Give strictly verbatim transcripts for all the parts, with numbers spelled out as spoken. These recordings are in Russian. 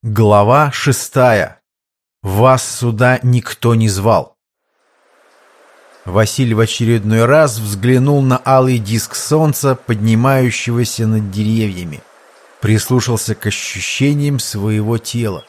Глава шестая. Вас сюда никто не звал. Василий в очередной раз взглянул на алый диск солнца, поднимающегося над деревьями. Прислушался к ощущениям своего тела.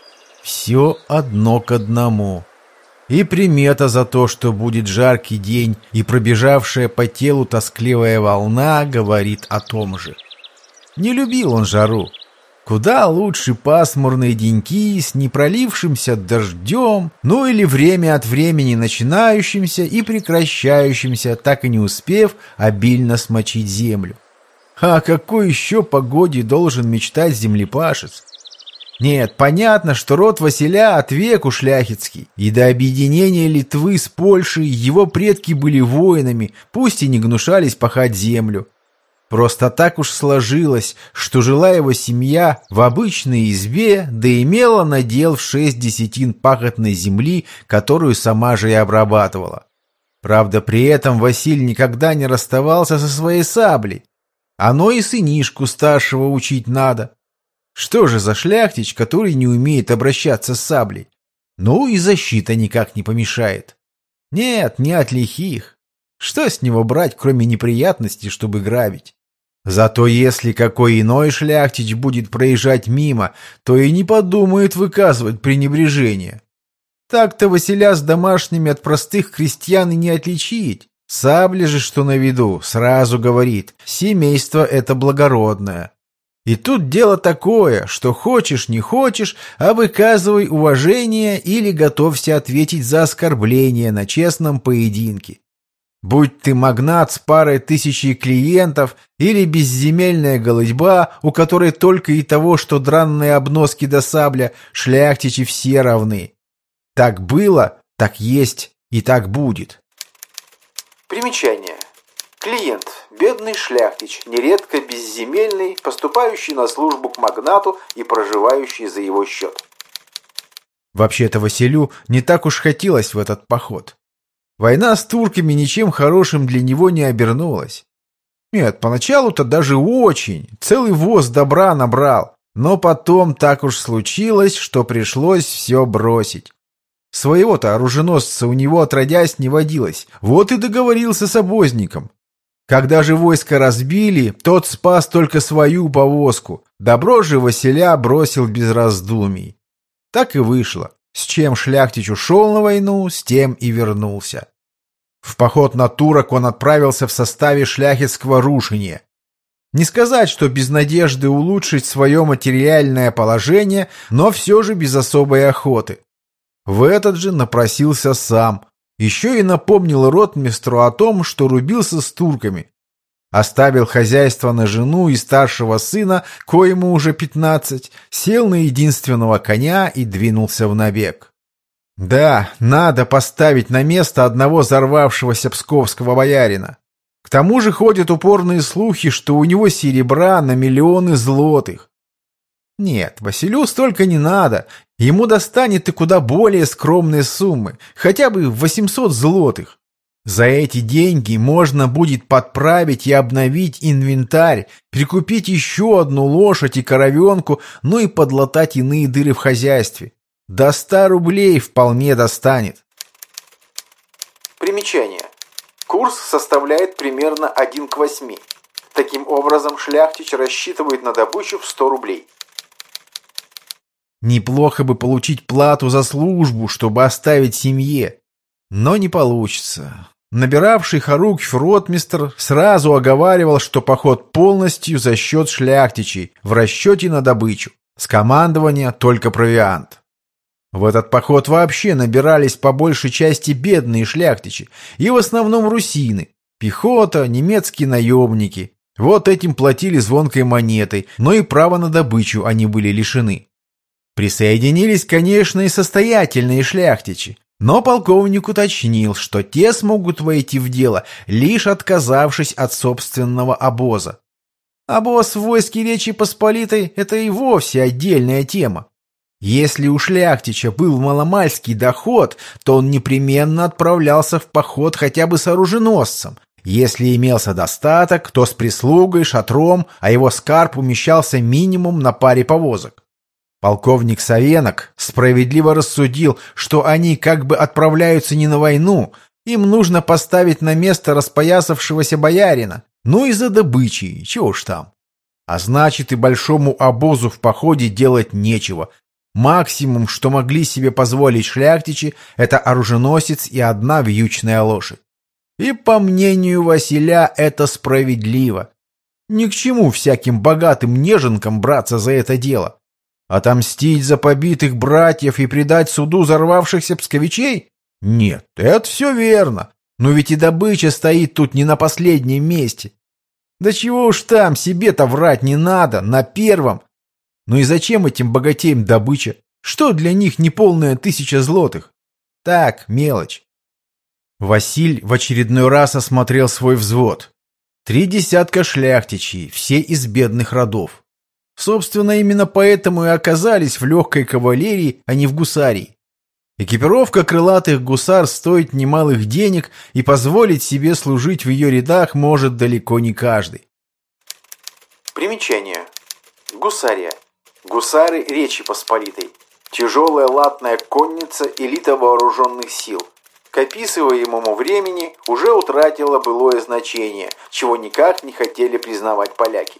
Все одно к одному. И примета за то, что будет жаркий день, и пробежавшая по телу тоскливая волна говорит о том же. Не любил он жару. Куда лучше пасмурные деньки с непролившимся дождем, ну или время от времени начинающимся и прекращающимся, так и не успев обильно смочить землю. А о какой еще погоде должен мечтать землепашец? Нет, понятно, что род Василя от веку шляхетский, и до объединения Литвы с Польшей его предки были воинами, пусть и не гнушались пахать землю. Просто так уж сложилось, что жила его семья в обычной избе, да имела надел в шесть десятин пахотной земли, которую сама же и обрабатывала. Правда, при этом Василий никогда не расставался со своей саблей. Оно и сынишку старшего учить надо. Что же за шляхтич, который не умеет обращаться с саблей? Ну и защита никак не помешает. Нет, не от лихих. Что с него брать, кроме неприятностей, чтобы грабить? Зато если какой иной шляхтич будет проезжать мимо, то и не подумает выказывать пренебрежение. Так-то Василя с домашними от простых крестьян и не отличить. Сабля же, что на виду, сразу говорит: семейство это благородное. И тут дело такое, что хочешь не хочешь, а выказывай уважение или готовься ответить за оскорбление на честном поединке. Будь ты магнат с парой тысячи клиентов или безземельная голыдьба, у которой только и того, что дранные обноски до сабля, шляхтичи все равны. Так было, так есть и так будет. Примечание. Клиент – бедный шляхтич, нередко безземельный, поступающий на службу к магнату и проживающий за его счет. Вообще-то Василю не так уж хотелось в этот поход. Война с турками ничем хорошим для него не обернулась. Нет, поначалу-то даже очень, целый воз добра набрал, но потом так уж случилось, что пришлось все бросить. Своего-то оруженосца у него отродясь не водилось, вот и договорился с обозником. Когда же войско разбили, тот спас только свою повозку, добро же Василя бросил без раздумий. Так и вышло. С чем шляхтич ушел на войну, с тем и вернулся. В поход на турок он отправился в составе шляхетского рушения. Не сказать, что без надежды улучшить свое материальное положение, но все же без особой охоты. В этот же напросился сам. Еще и напомнил ротмистру о том, что рубился с турками. Оставил хозяйство на жену и старшего сына, коему уже пятнадцать, сел на единственного коня и двинулся в набег. Да, надо поставить на место одного взорвавшегося псковского боярина. К тому же ходят упорные слухи, что у него серебра на миллионы злотых. Нет, Василю столько не надо, ему достанет и куда более скромные суммы, хотя бы восемьсот злотых. За эти деньги можно будет подправить и обновить инвентарь, прикупить еще одну лошадь и коровенку, ну и подлатать иные дыры в хозяйстве. До ста рублей вполне достанет. Примечание. Курс составляет примерно один к восьми. Таким образом, шляхтич рассчитывает на добычу в сто рублей. Неплохо бы получить плату за службу, чтобы оставить семье. Но не получится. Набиравший Харуквь ротмистр сразу оговаривал, что поход полностью за счет шляхтичей, в расчете на добычу. С командования только провиант. В этот поход вообще набирались по большей части бедные шляхтичи, и в основном русины. Пехота, немецкие наемники. Вот этим платили звонкой монетой, но и права на добычу они были лишены. Присоединились, конечно, и состоятельные шляхтичи. Но полковник уточнил, что те смогут войти в дело, лишь отказавшись от собственного обоза. Обоз в войске Речи Посполитой – это и вовсе отдельная тема. Если у шляхтича был маломальский доход, то он непременно отправлялся в поход хотя бы с оруженосцем. Если имелся достаток, то с прислугой, шатром, а его скарб умещался минимум на паре повозок. Полковник Савенок справедливо рассудил, что они как бы отправляются не на войну, им нужно поставить на место распоясавшегося боярина, ну и за добычей, чего уж там. А значит, и большому обозу в походе делать нечего. Максимум, что могли себе позволить шляхтичи, это оруженосец и одна вьючная лошадь. И, по мнению Василя, это справедливо. Ни к чему всяким богатым неженкам браться за это дело. Отомстить за побитых братьев и предать суду взорвавшихся псковичей? Нет, это все верно. Но ведь и добыча стоит тут не на последнем месте. Да чего уж там, себе-то врать не надо, на первом. Ну и зачем этим богатеям добыча? Что для них неполная тысяча злотых? Так, мелочь. Василь в очередной раз осмотрел свой взвод. Три десятка шляхтичей, все из бедных родов. Собственно, именно поэтому и оказались в легкой кавалерии, а не в гусарии. Экипировка крылатых гусар стоит немалых денег, и позволить себе служить в ее рядах может далеко не каждый. Примечание. Гусария. Гусары Речи Посполитой. Тяжелая латная конница, элита вооруженных сил. К описываемому времени уже утратила былое значение, чего никак не хотели признавать поляки.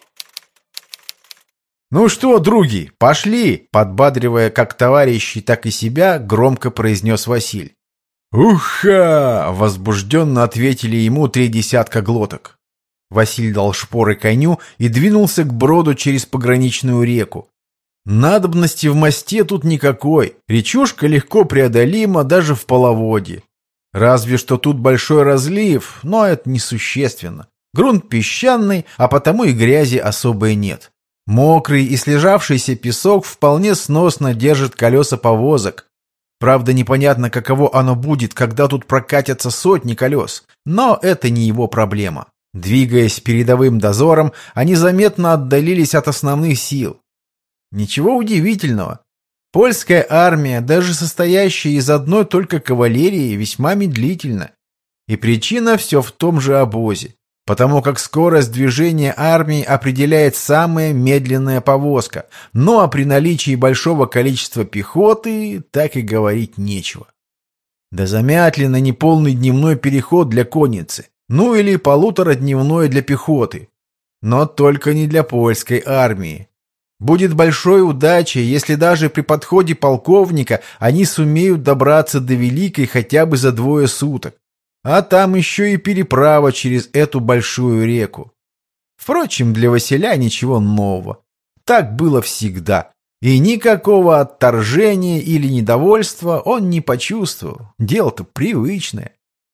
«Ну что, други, пошли!» — подбадривая как товарищей, так и себя, громко произнес Василь. «Уха!» — возбужденно ответили ему три десятка глоток. Василь дал шпоры коню и двинулся к броду через пограничную реку. Надобности в мосте тут никакой, речушка легко преодолима даже в половодье. Разве что тут большой разлив, но это несущественно. Грунт песчаный, а потому и грязи особой нет. Мокрый и слежавшийся песок вполне сносно держит колеса повозок. Правда, непонятно, каково оно будет, когда тут прокатятся сотни колес, но это не его проблема. Двигаясь передовым дозором, они заметно отдалились от основных сил. Ничего удивительного. Польская армия, даже состоящая из одной только кавалерии, весьма медлительна. И причина все в том же обозе. Потому как скорость движения армии определяет самая медленная повозка, ну а при наличии большого количества пехоты так и говорить нечего. Да замятли на неполный дневной переход для конницы, ну или полуторадневной для пехоты, но только не для польской армии. Будет большой удачей, если даже при подходе полковника они сумеют добраться до Великой хотя бы за двое суток. А там еще и переправа через эту большую реку. Впрочем, для Василя ничего нового. Так было всегда. И никакого отторжения или недовольства он не почувствовал. Дело-то привычное.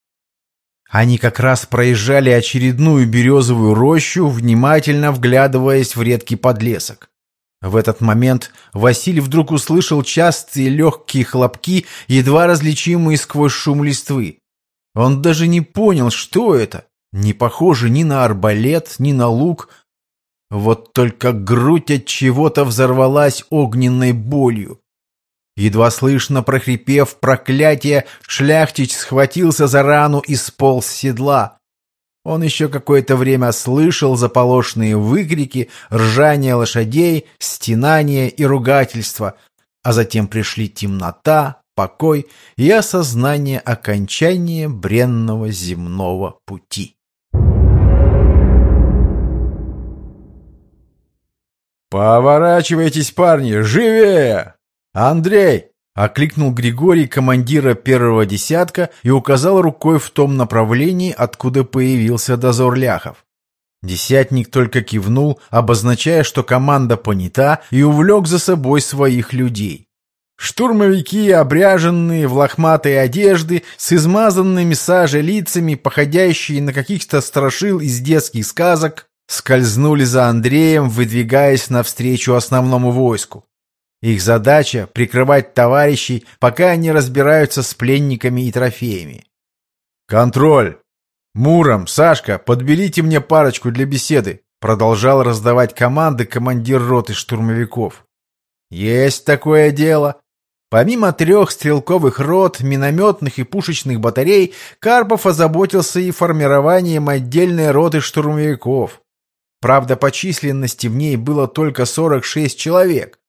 Они как раз проезжали очередную березовую рощу, внимательно вглядываясь в редкий подлесок. В этот момент Василий вдруг услышал частые легкие хлопки, едва различимые сквозь шум листвы. Он даже не понял, что это. Не похоже ни на арбалет, ни на лук. Вот только грудь от чего-то взорвалась огненной болью. Едва слышно прохрипев проклятие, шляхтич схватился за рану и сполз с седла. Он еще какое-то время слышал заполошные выкрики, ржание лошадей, стенания и ругательства, а затем пришли темнота, покой и осознание окончания бренного земного пути. «Поворачивайтесь, парни, живее!» «Андрей!» — окликнул Григорий командира первого десятка и указал рукой в том направлении, откуда появился дозор ляхов. Десятник только кивнул, обозначая, что команда понята, и увлек за собой своих людей. Штурмовики, обряженные в лохматые одежды, с измазанными сажей лицами, походящие на каких-то страшил из детских сказок, скользнули за Андреем, выдвигаясь навстречу основному войску. Их задача — прикрывать товарищей, пока они разбираются с пленниками и трофеями. «Контроль! Муром, Сашка, подберите мне парочку для беседы!» Продолжал раздавать команды командир роты штурмовиков. «Есть такое дело!» Помимо трех стрелковых рот, минометных и пушечных батарей, Карпов озаботился и формированием отдельной роты штурмовиков. Правда, по численности в ней было только сорок шесть человек.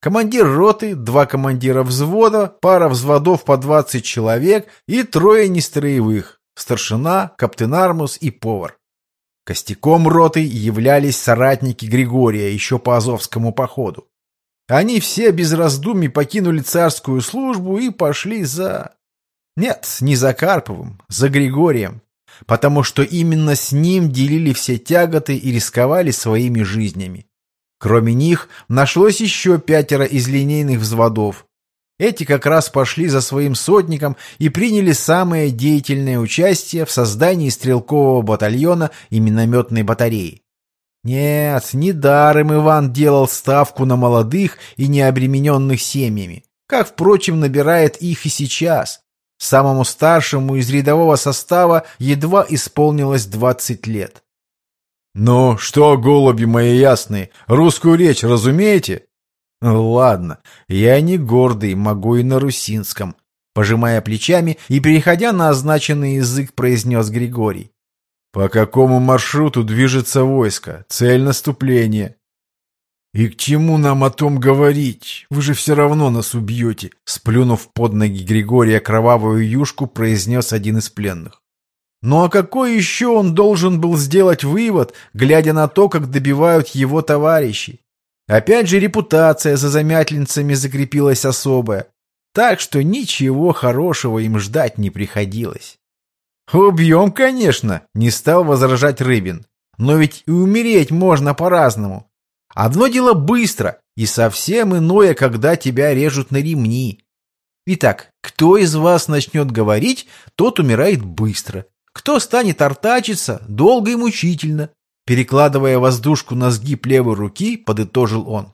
Командир роты, два командира взвода, пара взводов по двадцать человек и трое нестроевых – старшина, каптен-армус и повар. Костяком роты являлись соратники Григория еще по Азовскому походу. Они все без раздумий покинули царскую службу и пошли за... Нет, не за Карповым, за Григорием, потому что именно с ним делили все тяготы и рисковали своими жизнями. Кроме них нашлось еще пятеро из линейных взводов. Эти как раз пошли за своим сотником и приняли самое деятельное участие в создании стрелкового батальона и минометной батареи. Нет, недаром Иван делал ставку на молодых и необремененных семьями, как, впрочем, набирает их и сейчас. Самому старшему из рядового состава едва исполнилось двадцать лет. «Ну что, голуби мои ясные, русскую речь разумеете?» «Ладно, я не гордый, могу и на русинском», — пожимая плечами и переходя на означенный язык, произнес Григорий. «По какому маршруту движется войско? Цель наступления». «И к чему нам о том говорить? Вы же все равно нас убьете», — сплюнув под ноги Григория кровавую юшку, произнес один из пленных. Ну а какой еще он должен был сделать вывод, глядя на то, как добивают его товарищи? Опять же репутация за замятленцами закрепилась особая, так что ничего хорошего им ждать не приходилось. «Убьем, конечно», — не стал возражать Рыбин, «но ведь и умереть можно по-разному. Одно дело быстро, и совсем иное, когда тебя режут на ремни. Итак, кто из вас начнет говорить, тот умирает быстро. Кто станет артачиться, долго и мучительно». Перекладывая воздушку на сгиб левой руки, подытожил он.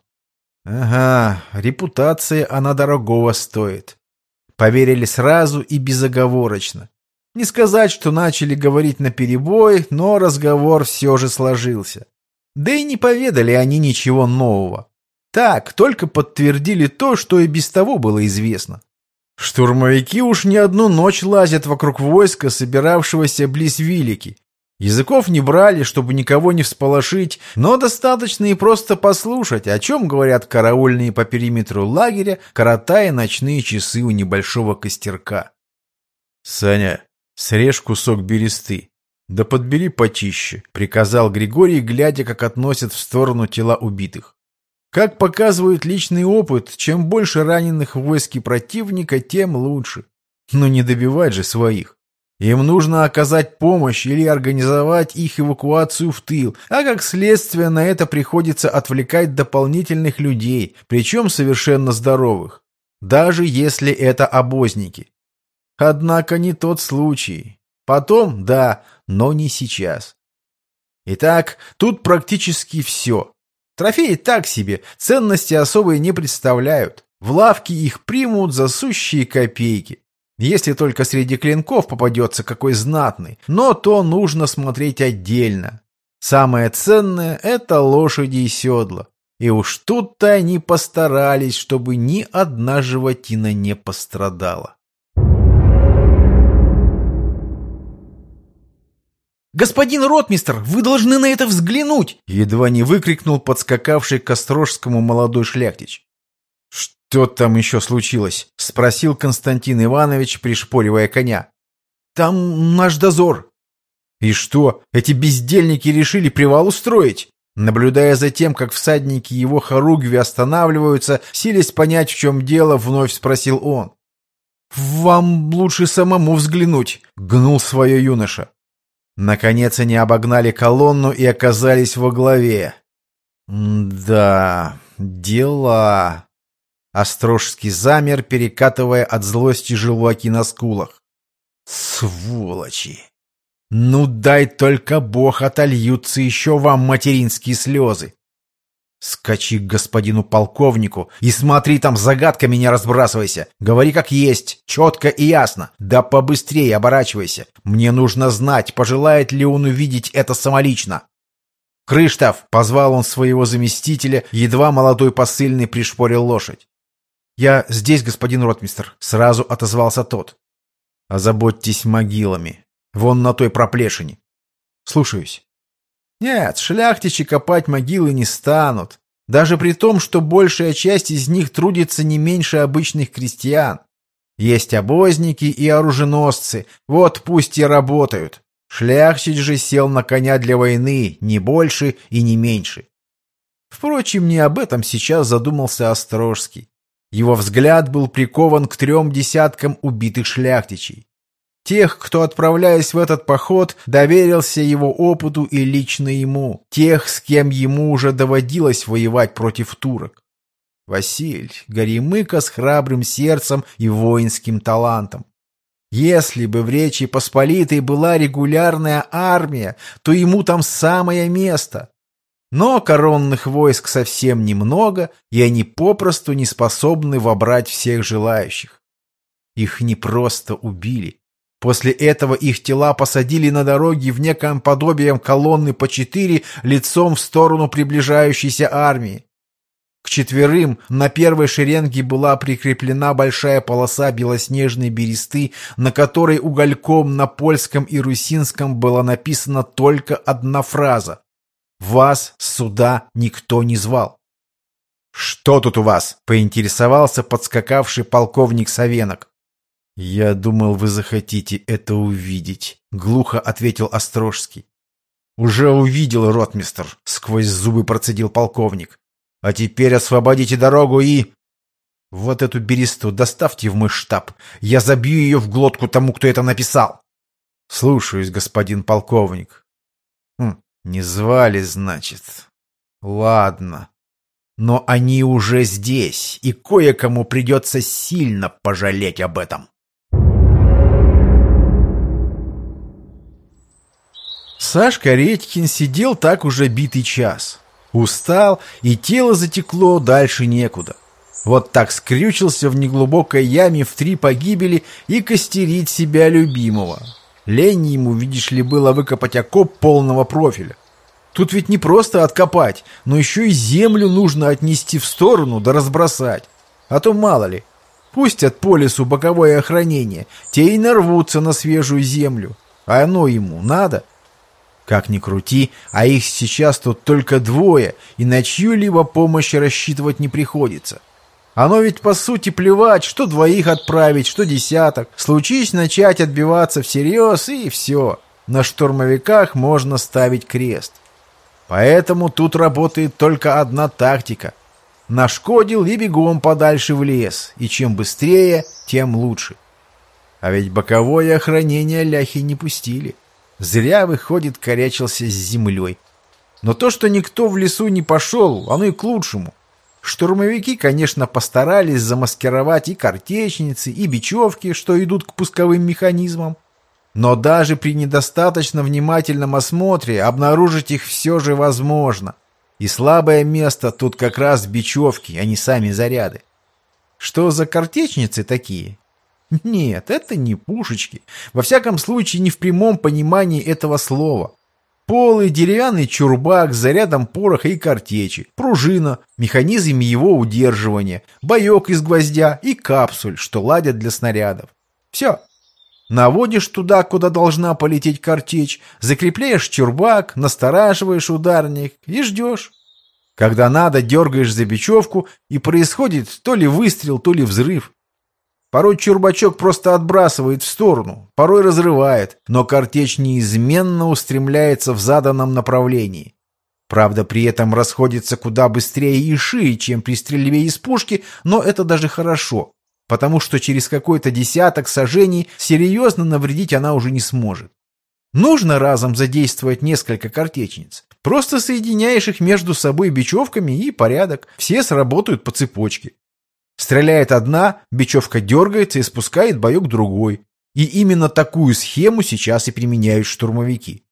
«Ага, репутация она дорогого стоит». Поверили сразу и безоговорочно. Не сказать, что начали говорить наперебой, но разговор все же сложился. Да и не поведали они ничего нового. Так, только подтвердили то, что и без того было известно. Штурмовики уж не одну ночь лазят вокруг войска, собиравшегося близ Вилики. Языков не брали, чтобы никого не всполошить, но достаточно и просто послушать, о чем говорят караульные по периметру лагеря, коротая ночные часы у небольшого костерка. «Саня, срежь кусок бересты. Да подбери почище», — приказал Григорий, глядя, как относят в сторону тела убитых. Как показывает личный опыт, чем больше раненых в войске противника, тем лучше. Но не добивать же своих. Им нужно оказать помощь или организовать их эвакуацию в тыл, а как следствие на это приходится отвлекать дополнительных людей, причем совершенно здоровых, даже если это обозники. Однако не тот случай. Потом, да, но не сейчас. Итак, тут практически все. Трофеи так себе, ценности особые не представляют. В лавке их примут за сущие копейки. Если только среди клинков попадется какой знатный, но то нужно смотреть отдельно. Самое ценное — это лошади и седла. И уж тут-то они постарались, чтобы ни одна животина не пострадала. «Господин ротмистр, вы должны на это взглянуть!» Едва не выкрикнул подскакавший к Острожскому молодой шляхтич. «Что там еще случилось?» — спросил Константин Иванович, пришпоривая коня. «Там наш дозор». «И что, эти бездельники решили привал устроить?» Наблюдая за тем, как всадники его хоругви останавливаются, силясь понять, в чем дело, вновь спросил он. «Вам лучше самому взглянуть», — гнул свое юноша. Наконец они обогнали колонну и оказались во главе. «Да, дела...» Острожский замер, перекатывая от злости желваки на скулах. «Сволочи! Ну дай только Бог, отольются еще вам материнские слезы! Скачи к господину полковнику и смотри там, загадками не разбрасывайся. Говори как есть, четко и ясно. Да побыстрее оборачивайся. Мне нужно знать, пожелает ли он увидеть это самолично». «Крыштов!» — позвал он своего заместителя, едва молодой посыльный пришпорил лошадь. «Я здесь, господин ротмистр», — сразу отозвался тот. «Озаботьтесь могилами. Вон на той проплешине». «Слушаюсь». «Нет, шляхтичи копать могилы не станут. Даже при том, что большая часть из них трудится не меньше обычных крестьян. Есть обозники и оруженосцы, вот пусть и работают. Шляхтич же сел на коня для войны, не больше и не меньше. Впрочем, не об этом сейчас задумался Острожский. Его взгляд был прикован к трем десяткам убитых шляхтичей. Тех, кто, отправляясь в этот поход, доверился его опыту и лично ему. Тех, с кем ему уже доводилось воевать против турок. Василь Горемыка с храбрым сердцем и воинским талантом. Если бы в Речи Посполитой была регулярная армия, то ему там самое место. Но коронных войск совсем немного, и они попросту не способны вобрать всех желающих. Их не просто убили. После этого их тела посадили на дороги в неком подобием колонны по четыре лицом в сторону приближающейся армии. К четверым на первой шеренге была прикреплена большая полоса белоснежной бересты, на которой угольком на польском и русинском была написана только одна фраза: «Вас сюда никто не звал». «Что тут у вас?» — поинтересовался подскакавший полковник Савенок. «Я думал, вы захотите это увидеть», — глухо ответил Острожский. «Уже увидел, ротмистр», — сквозь зубы процедил полковник. «А теперь освободите дорогу и...» «Вот эту бересту доставьте в мой штаб. Я забью ее в глотку тому, кто это написал». «Слушаюсь, господин полковник». «Хм, не звали, значит. Ладно. Но они уже здесь, и кое-кому придется сильно пожалеть об этом». Сашка Редькин сидел так уже битый час. Устал, и тело затекло, дальше некуда. Вот так скрючился в неглубокой яме в три погибели и костерить себя любимого. Лень ему, видишь ли, было выкопать окоп полного профиля. Тут ведь не просто откопать, но еще и землю нужно отнести в сторону да разбросать. А то мало ли, пустят по лесу боковое охранение, те и нарвутся на свежую землю. А оно ему надо? Как ни крути, а их сейчас тут только двое, и на чью-либо помощь рассчитывать не приходится. Оно ведь по сути плевать, что двоих отправить, что десяток. Случись начать отбиваться всерьез, и все. На штурмовиках можно ставить крест. Поэтому тут работает только одна тактика. Нашкодил и бегом подальше в лес, и чем быстрее, тем лучше. А ведь боковое охранение ляхи не пустили. Зря, выходит, корячился с землей. Но то, что никто в лесу не пошел, оно и к лучшему. Штурмовики, конечно, постарались замаскировать и картечницы, и бечевки, что идут к пусковым механизмам. Но даже при недостаточно внимательном осмотре обнаружить их все же возможно. И слабое место тут как раз бечевки, а не сами заряды. Что за картечницы такие? Нет, это не пушечки. Во всяком случае, не в прямом понимании этого слова. Полый деревянный чурбак с зарядом пороха и картечи, пружина, механизм его удерживания, боек из гвоздя и капсуль, что ладят для снарядов. Все. Наводишь туда, куда должна полететь картечь, закрепляешь чурбак, настораживаешь ударник и ждешь. Когда надо, дергаешь за бечевку, и происходит то ли выстрел, то ли взрыв. Порой чурбачок просто отбрасывает в сторону, порой разрывает, но картечь неизменно устремляется в заданном направлении. Правда, при этом расходится куда быстрее и шире, чем при стрельбе из пушки, но это даже хорошо, потому что через какой-то десяток сажений серьезно навредить она уже не сможет. Нужно разом задействовать несколько картечниц. Просто соединяешь их между собой бечевками, и порядок. Все сработают по цепочке. Стреляет одна, бечевка дергается и спускает боек другой. И именно такую схему сейчас и применяют штурмовики.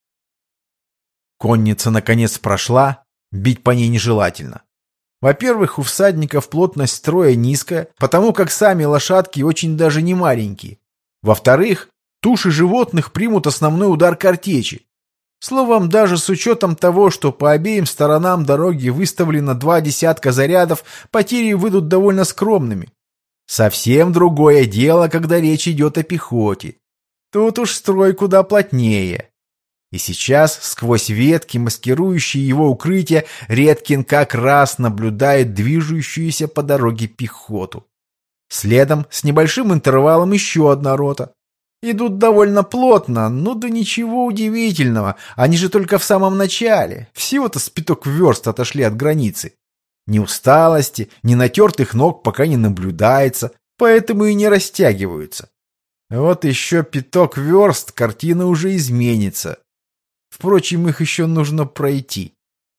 Конница наконец прошла, бить по ней нежелательно. Во-первых, у всадников плотность строя низкая, потому как сами лошадки очень даже не маленькие. Во-вторых, туши животных примут основной удар картечи. Словом, даже с учетом того, что по обеим сторонам дороги выставлено два десятка зарядов, потери выйдут довольно скромными. Совсем другое дело, когда речь идет о пехоте. Тут уж строй куда плотнее. И сейчас, сквозь ветки, маскирующие его укрытие, Редкин как раз наблюдает движущуюся по дороге пехоту. Следом, с небольшим интервалом, еще одна рота. Идут довольно плотно, ну да ничего удивительного, они же только в самом начале, всего-то с пяток верст отошли от границы. Ни усталости, ни натертых ног пока не наблюдается, поэтому и не растягиваются. Вот еще пяток верст, картина уже изменится. Впрочем, их еще нужно пройти.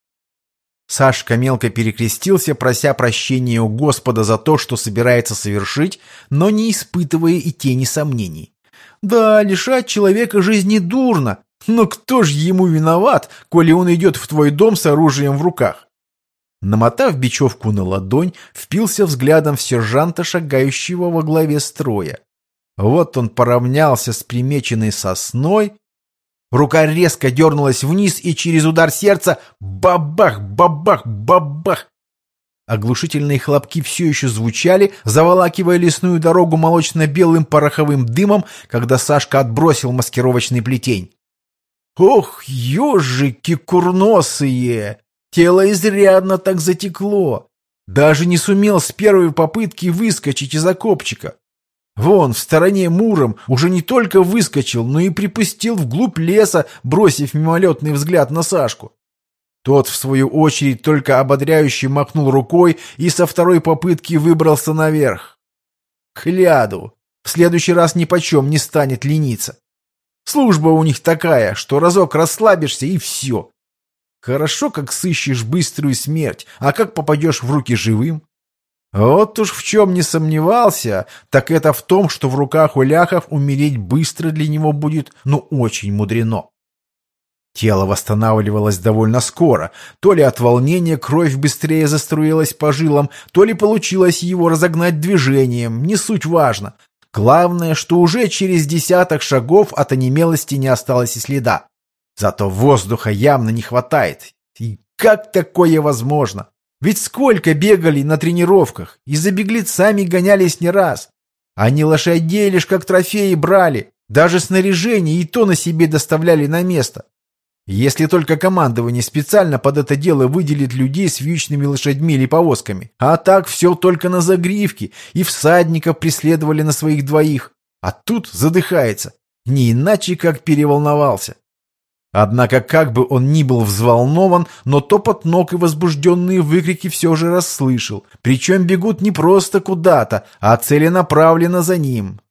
Сашка мелко перекрестился, прося прощения у Господа за то, что собирается совершить, но не испытывая и тени сомнений. Да, лишать человека жизни дурно, но кто ж ему виноват, коли он идет в твой дом с оружием в руках? Намотав бечевку на ладонь, впился взглядом в сержанта, шагающего во главе строя. Вот он поравнялся с примеченной сосной. Рука резко дернулась вниз, и через удар сердца бабах, бабах, бабах. Оглушительные хлопки все еще звучали, заволакивая лесную дорогу молочно-белым пороховым дымом, когда Сашка отбросил маскировочный плетень. Ох, ежики курносые! Тело изрядно так затекло. Даже не сумел с первой попытки выскочить из окопчика. Вон, в стороне Муром уже не только выскочил, но и припустил вглубь леса, бросив мимолетный взгляд на Сашку. Тот, в свою очередь, только ободряюще махнул рукой и со второй попытки выбрался наверх. Кляду! В следующий раз нипочем не станет лениться. Служба у них такая, что разок расслабишься и все. Хорошо, как сыщешь быструю смерть, а как попадешь в руки живым? Вот уж в чем не сомневался, так это в том, что в руках у ляхов умереть быстро для него будет, ну, очень мудрено. Тело восстанавливалось довольно скоро. То ли от волнения кровь быстрее заструилась по жилам, то ли получилось его разогнать движением, не суть важно. Главное, что уже через десяток шагов от онемелости не осталось и следа. Зато воздуха явно не хватает. И как такое возможно? Ведь сколько бегали на тренировках, и за беглецами гонялись не раз. Они лошадей лишь как трофеи брали, даже снаряжение и то на себе доставляли на место. Если только командование специально под это дело выделит людей с вьючными лошадьми или повозками. А так все только на загривке, и всадников преследовали на своих двоих. А тут задыхается, не иначе как переволновался. Однако, как бы он ни был взволнован, но топот ног и возбужденные выкрики все же расслышал. Причем бегут не просто куда-то, а целенаправленно за ним.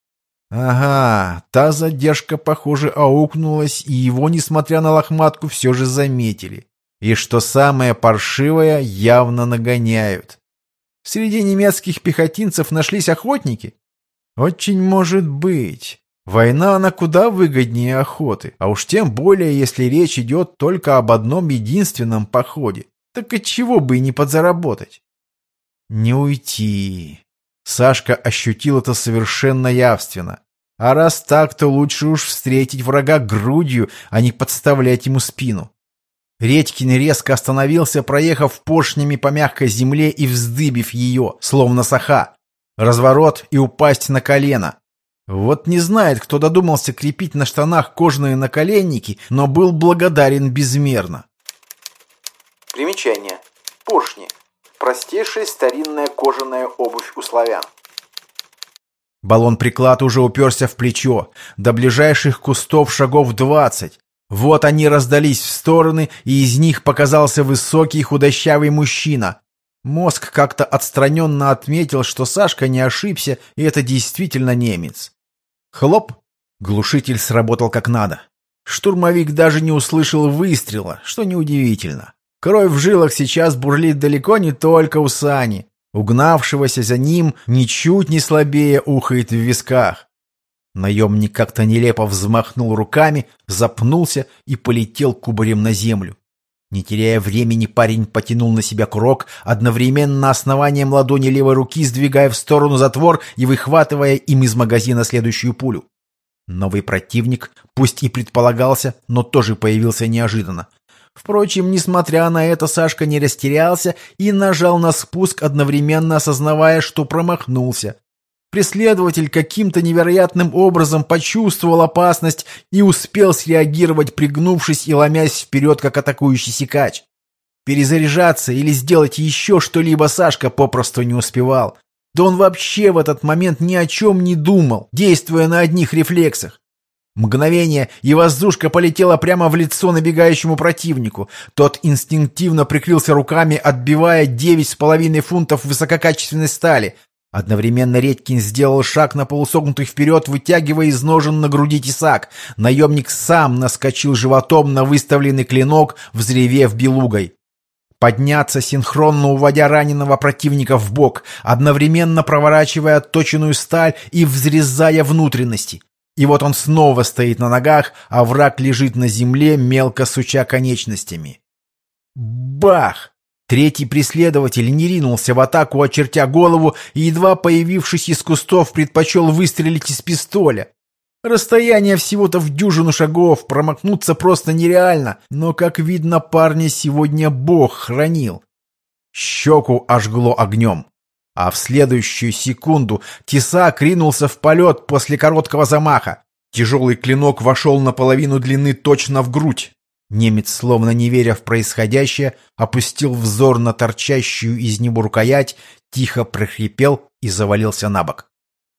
Ага, та задержка, похоже, аукнулась, и его, несмотря на лохматку, все же заметили. И что самое паршивое, явно нагоняют. Среди немецких пехотинцев нашлись охотники? Очень может быть. Война, она куда выгоднее охоты, а уж тем более, если речь идет только об одном единственном походе. Так отчего бы и не подзаработать? Не уйти. Сашка ощутил это совершенно явственно. А раз так, то лучше уж встретить врага грудью, а не подставлять ему спину. Редькин резко остановился, проехав поршнями по мягкой земле и вздыбив ее, словно саха. Разворот и упасть на колено. Вот не знает, кто додумался крепить на штанах кожаные наколенники, но был благодарен безмерно. Примечание. Поршни. Простейшая старинная кожаная обувь у славян. Баллон-приклад уже уперся в плечо. До ближайших кустов шагов двадцать. Вот они раздались в стороны, и из них показался высокий худощавый мужчина. Мозг как-то отстраненно отметил, что Сашка не ошибся, и это действительно немец. Хлоп! Глушитель сработал как надо. Штурмовик даже не услышал выстрела, что неудивительно. Кровь в жилах сейчас бурлит далеко не только у Сани. Угнавшегося за ним ничуть не слабее ухает в висках. Наемник как-то нелепо взмахнул руками, запнулся и полетел кубарем на землю. Не теряя времени, парень потянул на себя курок, одновременно основанием ладони левой руки сдвигая в сторону затвор и выхватывая им из магазина следующую пулю. Новый противник, пусть и предполагался, но тоже появился неожиданно. Впрочем, несмотря на это, Сашка не растерялся и нажал на спуск, одновременно осознавая, что промахнулся. Преследователь каким-то невероятным образом почувствовал опасность и успел среагировать, пригнувшись и ломясь вперед, как атакующий сикач. Перезаряжаться или сделать еще что-либо Сашка попросту не успевал. Да он вообще в этот момент ни о чем не думал, действуя на одних рефлексах. Мгновение, и воздушка полетела прямо в лицо набегающему противнику. Тот инстинктивно прикрылся руками, отбивая девять с половиной фунтов высококачественной стали. Одновременно Редькин сделал шаг на полусогнутый вперед, вытягивая из ножен на груди тесак. Наемник сам наскочил животом на выставленный клинок, взревев белугой. Подняться, синхронно уводя раненого противника в бок, одновременно проворачивая отточенную сталь и взрезая внутренности. И вот он снова стоит на ногах, а враг лежит на земле, мелко суча конечностями. Бах! Третий преследователь не ринулся в атаку, очертя голову, и, едва появившись из кустов, предпочел выстрелить из пистоля. Расстояние всего-то в дюжину шагов, промахнуться просто нереально, но, как видно, парня сегодня Бог хранил. Щеку ожгло огнем, а в следующую секунду тесак ринулся в полет после короткого замаха. Тяжелый клинок вошел на половину длины точно в грудь. Немец, словно не веря в происходящее, опустил взор на торчащую из него рукоять, тихо прохрипел и завалился на бок.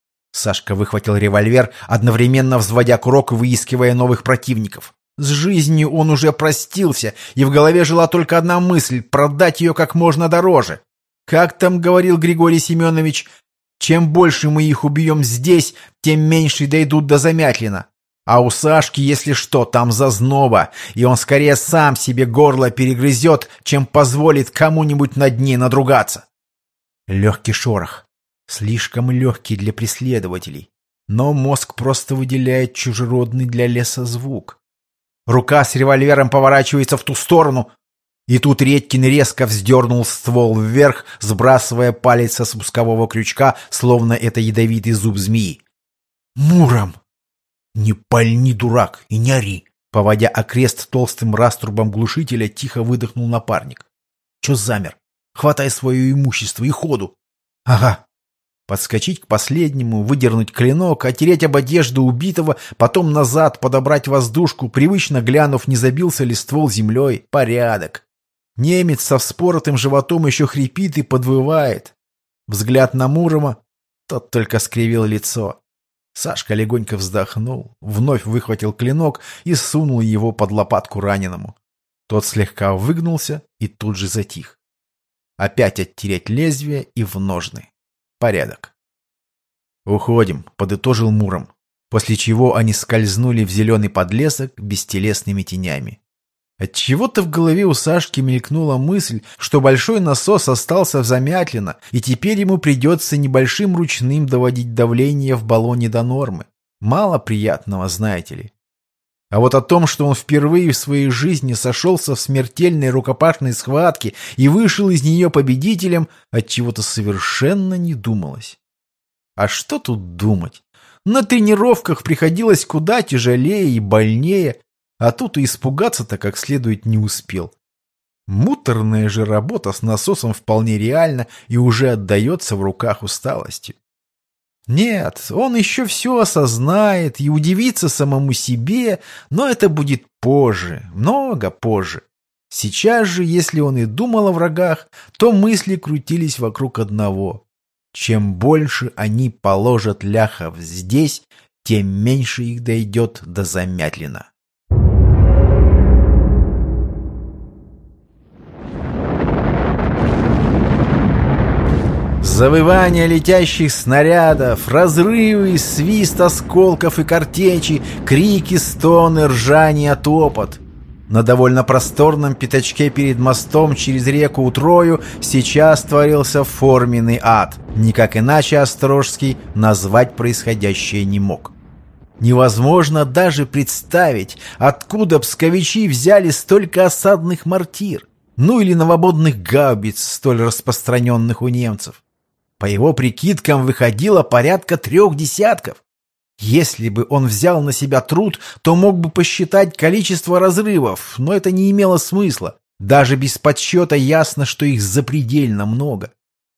Сашка выхватил револьвер, одновременно взводя курок и выискивая новых противников. С жизнью он уже простился, и в голове жила только одна мысль — продать ее как можно дороже. Как там говорил Григорий Семенович, чем больше мы их убьем здесь, тем меньше дойдут до Замятлина. А у Сашки, если что, там зазноба, и он скорее сам себе горло перегрызет, чем позволит кому-нибудь над ней надругаться. Легкий шорох. Слишком легкий для преследователей, но мозг просто выделяет чужеродный для леса звук. Рука с револьвером поворачивается в ту сторону, и тут Редькин резко вздернул ствол вверх, сбрасывая палец со спускового крючка, словно это ядовитый зуб змеи. «Муром!» «Не пальни, дурак, и не ори!» Поводя окрест толстым раструбом глушителя, тихо выдохнул напарник. «Че замер? Хватай свое имущество и ходу!» «Ага!» Подскочить к последнему, выдернуть клинок, отереть об одежду убитого, потом назад подобрать воздушку, привычно глянув, не забился ли ствол землей. Порядок. Немец со вспоротым животом еще хрипит и подвывает. Взгляд на Мурома, тот только скривил лицо. Сашка легонько вздохнул, вновь выхватил клинок и сунул его под лопатку раненому. Тот слегка выгнулся и тут же затих. Опять оттереть лезвие и в ножны. Порядок. «Уходим», — подытожил Муром, после чего они скользнули в зеленый подлесок бестелесными тенями. Отчего-то в голове у Сашки мелькнула мысль, что большой насос остался в Замятлино, и теперь ему придется небольшим ручным доводить давление в баллоне до нормы. Мало приятного, знаете ли. А вот о том, что он впервые в своей жизни сошелся в смертельной рукопашной схватке и вышел из нее победителем, отчего-то совершенно не думалось. А что тут думать? На тренировках приходилось куда тяжелее и больнее, а тут и испугаться-то как следует не успел. Муторная же работа с насосом вполне реальна и уже отдается в руках усталостью. Нет, он еще все осознает и удивится самому себе, но это будет позже, много позже. Сейчас же, если он и думал о врагах, то мысли крутились вокруг одного. Чем больше они положат ляхов здесь, тем меньше их дойдет до Замятлина. Завывание летящих снарядов, разрывы, свист осколков и картечи, крики, стоны, ржание, топот. На довольно просторном пятачке перед мостом через реку Утрою сейчас творился форменный ад. Никак иначе Острожский назвать происходящее не мог. Невозможно даже представить, откуда псковичи взяли столько осадных мортир, ну или новободных гаубиц, столь распространенных у немцев. По его прикидкам выходило порядка трех десятков. Если бы он взял на себя труд, то мог бы посчитать количество разрывов, но это не имело смысла. Даже без подсчета ясно, что их запредельно много.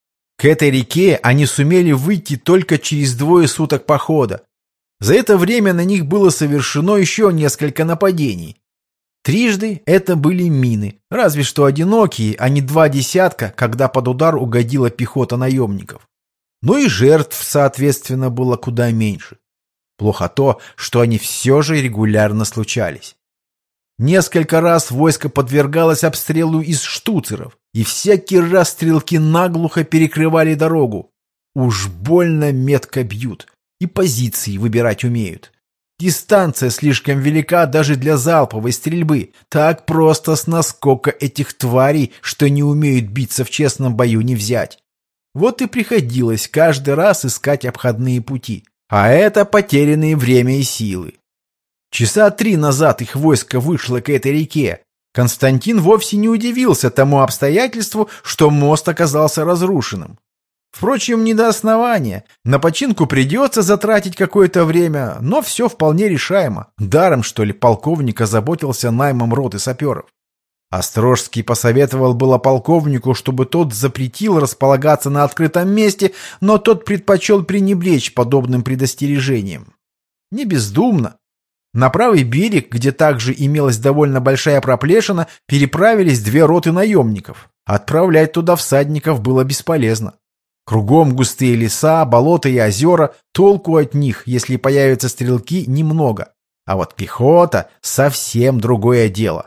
К этой реке они сумели выйти только через двое суток похода. За это время на них было совершено еще несколько нападений. Трижды это были мины, разве что одинокие, а не два десятка, когда под удар угодила пехота наемников. Но и жертв, соответственно, было куда меньше. Плохо то, что они все же регулярно случались. Несколько раз войско подвергалось обстрелу из штуцеров, и всякий раз стрелки наглухо перекрывали дорогу. Уж больно метко бьют, и позиции выбирать умеют. Дистанция слишком велика даже для залповой стрельбы. Так просто с наскока этих тварей, что не умеют биться в честном бою, не взять. Вот и приходилось каждый раз искать обходные пути. А это потерянные время и силы. Часа три назад их войско вышло к этой реке. Константин вовсе не удивился тому обстоятельству, что мост оказался разрушенным. Впрочем, не до основания. На починку придется затратить какое-то время, но все вполне решаемо. Даром, что ли, полковник озаботился наймом роты саперов. Острожский посоветовал было полковнику, чтобы тот запретил располагаться на открытом месте, но тот предпочел пренебречь подобным предостережением. Не бездумно. На правый берег, где также имелась довольно большая проплешина, переправились две роты наемников. Отправлять туда всадников было бесполезно. Кругом густые леса, болота и озера, толку от них, если появятся стрелки, немного. А вот пехота — совсем другое дело.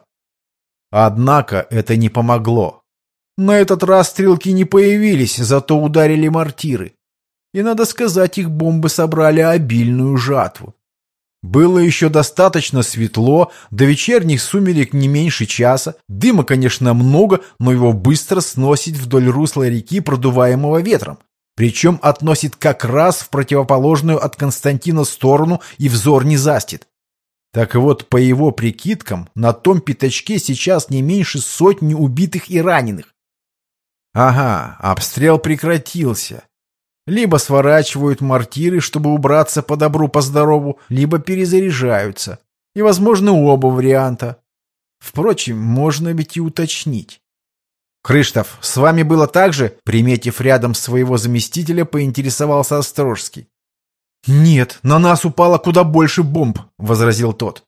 Однако это не помогло. На этот раз стрелки не появились, зато ударили мортиры. И, надо сказать, их бомбы собрали обильную жатву. Было еще достаточно светло, до вечерних сумерек не меньше часа. Дыма, конечно, много, но его быстро сносит вдоль русла реки, продуваемого ветром. Причем относит как раз в противоположную от Константина сторону и взор не застит. Так вот, по его прикидкам, на том пятачке сейчас не меньше сотни убитых и раненых. Ага, обстрел прекратился. Либо сворачивают мортиры, чтобы убраться по добру, по здорову, либо перезаряжаются. И, возможно, оба варианта. Впрочем, можно ведь и уточнить. «Крыштов, с вами было так же?» Приметив рядом своего заместителя, поинтересовался Острожский. «Нет, на нас упало куда больше бомб», — возразил тот.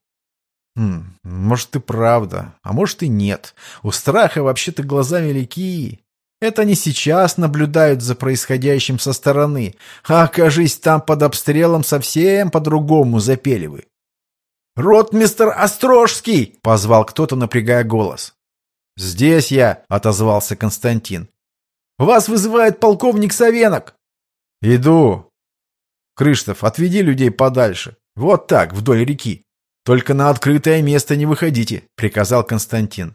«Хм, может и правда, а может и нет. У страха вообще-то глаза велики. Это не сейчас наблюдают за происходящим со стороны, а, окажись там под обстрелом, совсем по-другому запели бы». «Ротмистр Острожский!» — позвал кто-то, напрягая голос. «Здесь я», — отозвался Константин. «Вас вызывает полковник Савенок». «Иду». «Крыштов, отведи людей подальше. Вот так, вдоль реки. Только на открытое место не выходите», — приказал Константин.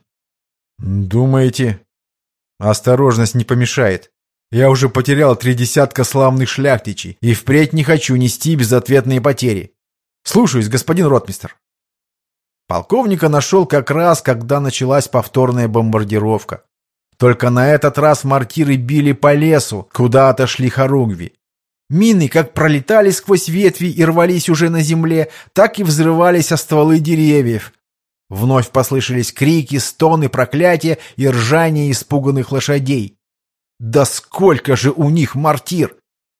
«Думаете?» «Осторожность не помешает. Я уже потерял три десятка славных шляхтичей и впредь не хочу нести безответные потери. Слушаюсь, господин ротмистр». Полковника нашел как раз, когда началась повторная бомбардировка. Только на этот раз мортиры били по лесу, куда отошли хоругви. Мины как пролетали сквозь ветви и рвались уже на земле, так и взрывались о стволы деревьев. Вновь послышались крики, стоны, проклятия и ржание испуганных лошадей. Да сколько же у них мортир!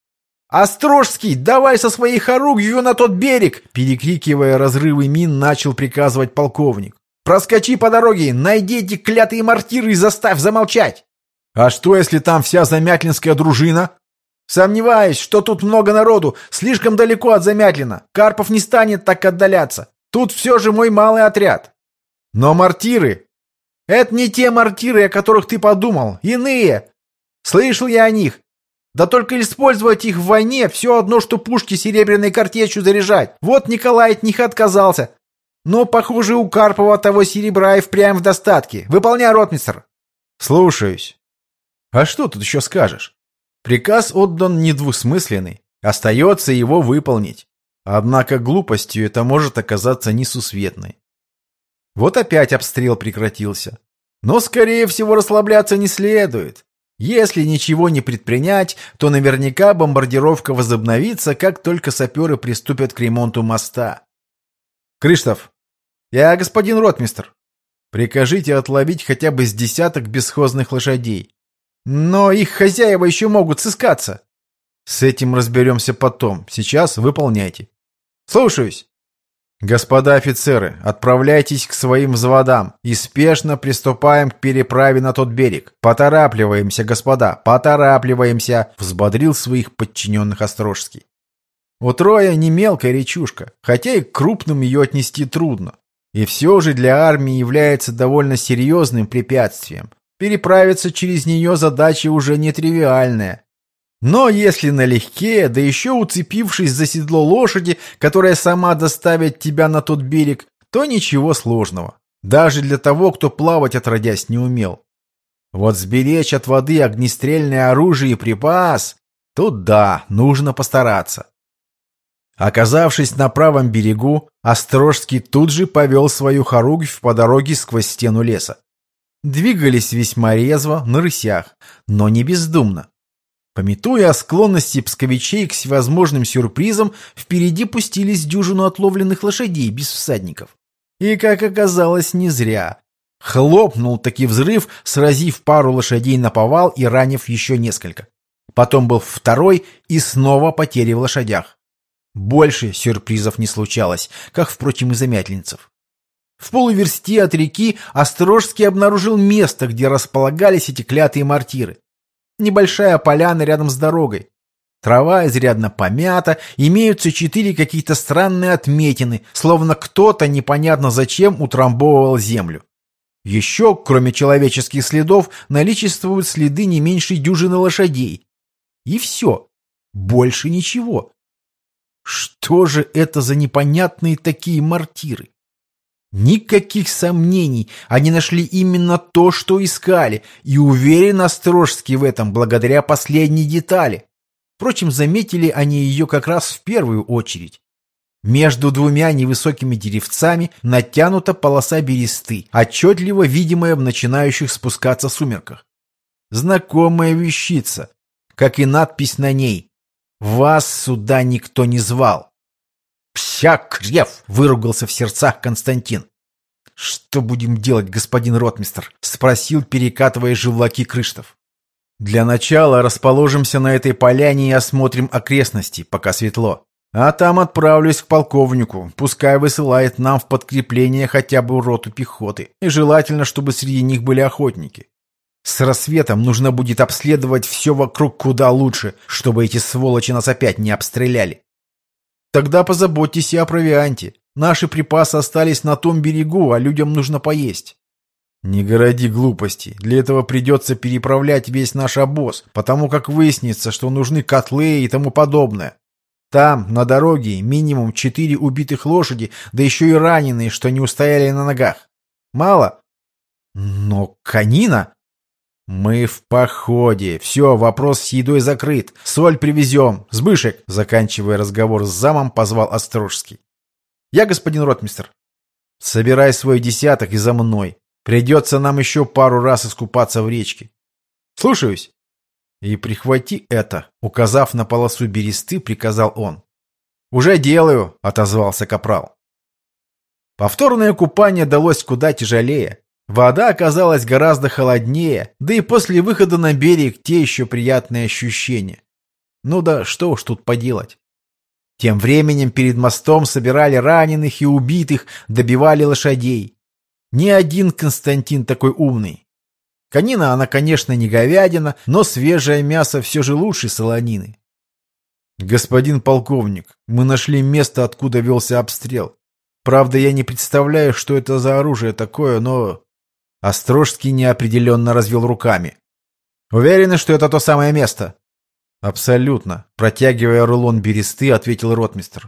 «Острожский, давай со своей хоругвью на тот берег!» Перекрикивая разрывы мин, начал приказывать полковник. «Проскочи по дороге, найди эти клятые мортиры и заставь замолчать!» «А что, если там вся замятлинская дружина?» «Сомневаюсь, что тут много народу, слишком далеко от Замятлина. Карпов не станет так отдаляться. Тут все же мой малый отряд». «Но мортиры...» «Это не те мортиры, о которых ты подумал, иные. Слышал я о них. Да только использовать их в войне все одно, что пушки серебряной картечью заряжать. Вот Николай от них отказался. Но, похоже, у Карпова того серебра и впрямь в достатке. Выполняй, ротмистр». «Слушаюсь». «А что тут еще скажешь? Приказ отдан недвусмысленный. Остается его выполнить. Однако глупостью это может оказаться несусветной». Вот опять обстрел прекратился. Но, скорее всего, расслабляться не следует. Если ничего не предпринять, то наверняка бомбардировка возобновится, как только саперы приступят к ремонту моста. «Крыштов, я господин ротмистр. Прикажите отловить хотя бы с десяток бесхозных лошадей. Но их хозяева еще могут сыскаться. С этим разберемся потом. Сейчас выполняйте. Слушаюсь. Господа офицеры, отправляйтесь к своим взводам и спешно приступаем к переправе на тот берег. Поторапливаемся, господа, поторапливаемся, взбодрил своих подчиненных Острожский. У Троя не мелкая речушка, хотя и к крупным ее отнести трудно. И все же для армии является довольно серьезным препятствием. Переправиться через нее задача уже нетривиальная. Но если налегке, да еще уцепившись за седло лошади, которая сама доставит тебя на тот берег, то ничего сложного. Даже для того, кто плавать отродясь не умел. Вот сберечь от воды огнестрельное оружие и припас, тут да, нужно постараться. Оказавшись на правом берегу, Острожский тут же повел свою хоругвь по дороге сквозь стену леса. Двигались весьма резво, на рысях, но не бездумно. Памятуя о склонности псковичей к всевозможным сюрпризам, впереди пустились дюжину отловленных лошадей без всадников. И, как оказалось, не зря. Хлопнул таки взрыв, сразив пару лошадей наповал и ранив еще несколько. Потом был второй и снова потери в лошадях. Больше сюрпризов не случалось, как, впрочем, и замятленцев. В полуверсте от реки Острожский обнаружил место, где располагались эти клятые мортиры. Небольшая поляна рядом с дорогой. Трава изрядно помята, имеются четыре какие-то странные отметины, словно кто-то непонятно зачем утрамбовывал землю. Еще, кроме человеческих следов, наличествуют следы не меньше дюжины лошадей. И все. Больше ничего. Что же это за непонятные такие мортиры? Никаких сомнений, они нашли именно то, что искали, и уверен Острожский в этом благодаря последней детали. Впрочем, заметили они ее как раз в первую очередь. Между двумя невысокими деревцами натянута полоса бересты, отчетливо видимая в начинающих спускаться сумерках. Знакомая вещица, как и надпись на ней: «Вас сюда никто не звал». «Пся, крев!» — выругался в сердцах Константин. «Что будем делать, господин ротмистр?» — спросил, перекатывая желваки Крыштов. «Для начала расположимся на этой поляне и осмотрим окрестности, пока светло. А там отправлюсь к полковнику, пускай высылает нам в подкрепление хотя бы роту пехоты, и желательно, чтобы среди них были охотники. С рассветом нужно будет обследовать все вокруг куда лучше, чтобы эти сволочи нас опять не обстреляли. Тогда позаботьтесь и о провианте. Наши припасы остались на том берегу, а людям нужно поесть». «Не городи глупости. Для этого придется переправлять весь наш обоз, потому как выяснится, что нужны котлы и тому подобное. Там, на дороге, минимум четыре убитых лошади, да еще и раненые, что не устояли на ногах. Мало? Но конина? Мы в походе. Все, вопрос с едой закрыт. Соль привезем. Сбышек, заканчивая разговор с замом, позвал Острожский. Я, господин ротмистр. Собирай свой десяток и за мной. Придется нам еще пару раз искупаться в речке. Слушаюсь. И прихвати это, указав на полосу бересты, приказал он. Уже делаю, отозвался капрал. Повторное купание далось куда тяжелее. Вода оказалась гораздо холоднее, да и после выхода на берег те еще приятные ощущения. Ну да что уж тут поделать. Тем временем перед мостом собирали раненых и убитых, добивали лошадей. Ни один Константин такой умный. Конина она, конечно, не говядина, но свежее мясо все же лучше солонины. Господин полковник, мы нашли место, откуда велся обстрел. Правда, я не представляю, что это за оружие такое, но... Острожский неопределенно развел руками. Уверены, что это то самое место? Абсолютно. Протягивая рулон бересты, ответил ротмистр.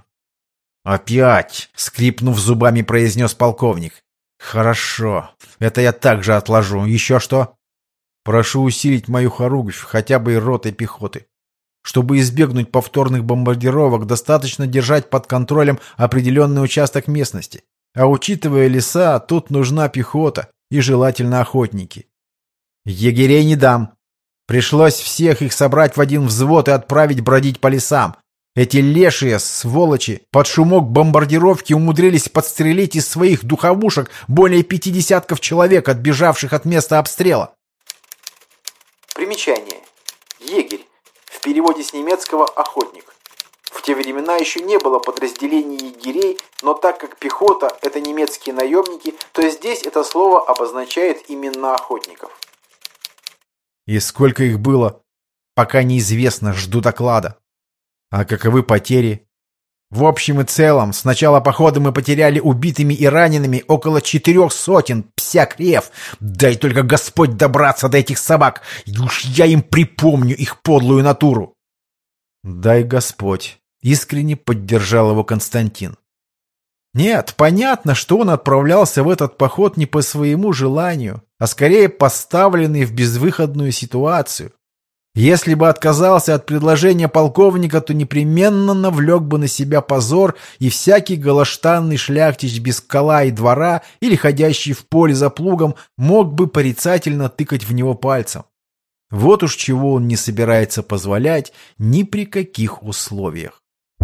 Опять! Скрипнув зубами, произнес полковник. Хорошо. Это я также отложу. Еще что? Прошу усилить мою хоругвь, хотя бы и ротой пехоты. Чтобы избегнуть повторных бомбардировок, достаточно держать под контролем определенный участок местности. А учитывая леса, тут нужна пехота и желательно охотники. Егерей не дам. Пришлось всех их собрать в один взвод и отправить бродить по лесам. Эти лешие, сволочи, под шумок бомбардировки умудрились подстрелить из своих духовушек более пяти десятков человек, отбежавших от места обстрела. Примечание. Егерь. В переводе с немецкого «охотник». В те времена еще не было подразделений егерей, но так как пехота – это немецкие наемники, то здесь это слово обозначает именно охотников. И сколько их было? Пока неизвестно, жду доклада. А каковы потери? В общем и целом, с начала похода мы потеряли убитыми и ранеными около четырех сотен, псякрев. Дай только Господь добраться до этих собак, и уж я им припомню их подлую натуру. Дай Господь. Искренне поддержал его Константин. Нет, понятно, что он отправлялся в этот поход не по своему желанию, а скорее поставленный в безвыходную ситуацию. Если бы отказался от предложения полковника, то непременно навлек бы на себя позор, и всякий галаштанный шляхтич без кола и двора или ходящий в поле за плугом мог бы порицательно тыкать в него пальцем. Вот уж чего он не собирается позволять ни при каких условиях.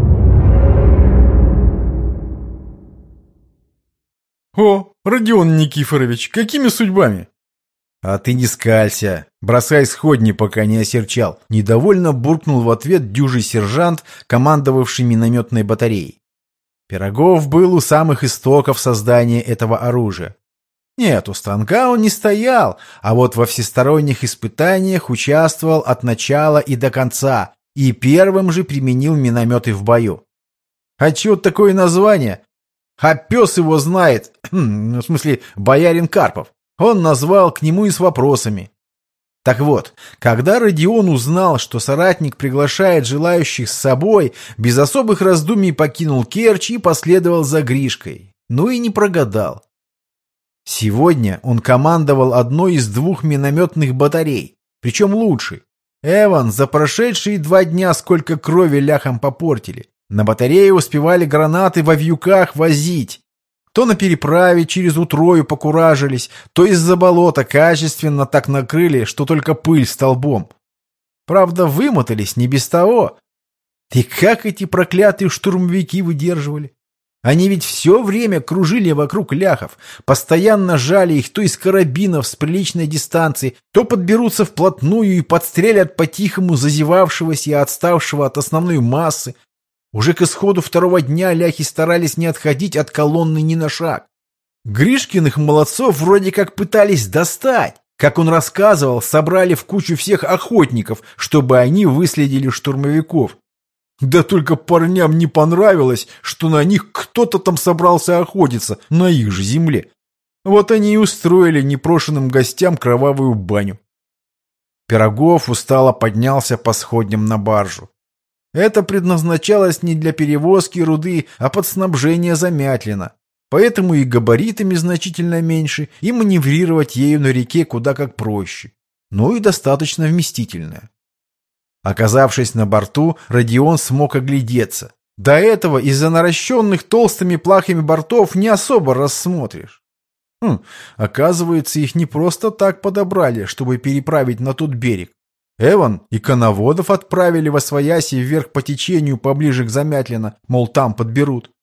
«О, Родион Никифорович, какими судьбами?» «А ты не скалься, бросай сходни, пока не осерчал», — недовольно буркнул в ответ дюжий сержант, командовавший минометной батареей. Пирогов был у самых истоков создания этого оружия. Нет, у станка он не стоял, а вот во всесторонних испытаниях участвовал от начала и до конца, и первым же применил минометы в бою. А чего такое название? А пес его знает, в смысле боярин Карпов. Он назвал к нему и с вопросами. Так вот, когда Родион узнал, что соратник приглашает желающих с собой, без особых раздумий покинул Керчь и последовал за Гришкой. Ну и не прогадал. Сегодня он командовал одной из двух минометных батарей, причем лучшей. Эван за прошедшие два дня сколько крови ляхам попортили. На батарее успевали гранаты во вьюках возить. То на переправе через Утрою покуражились, то из-за болота качественно так накрыли, что только пыль столбом. Правда, вымотались не без того. И как эти проклятые штурмовики выдерживали? Они ведь все время кружили вокруг ляхов, постоянно жали их то из карабинов с приличной дистанции, то подберутся вплотную и подстрелят по-тихому зазевавшегося и отставшего от основной массы. Уже к исходу второго дня ляхи старались не отходить от колонны ни на шаг. Гришкиных молодцов вроде как пытались достать. Как он рассказывал, собрали в кучу всех охотников, чтобы они выследили штурмовиков. Да только парням не понравилось, что на них кто-то там собрался охотиться, на их же земле. Вот они и устроили непрошенным гостям кровавую баню. Пирогов устало поднялся по сходням на баржу. Это предназначалось не для перевозки руды, а под снабжение Замятлина. Поэтому и габаритами значительно меньше, и маневрировать ею на реке куда как проще. Но и достаточно вместительная. Оказавшись на борту, Родион смог оглядеться. До этого из-за наращенных толстыми плахами бортов не особо рассмотришь. Хм, оказывается, их не просто так подобрали, чтобы переправить на тот берег. Эван и коноводов отправили восвояси вверх по течению поближе к Замятлина, мол, там подберут.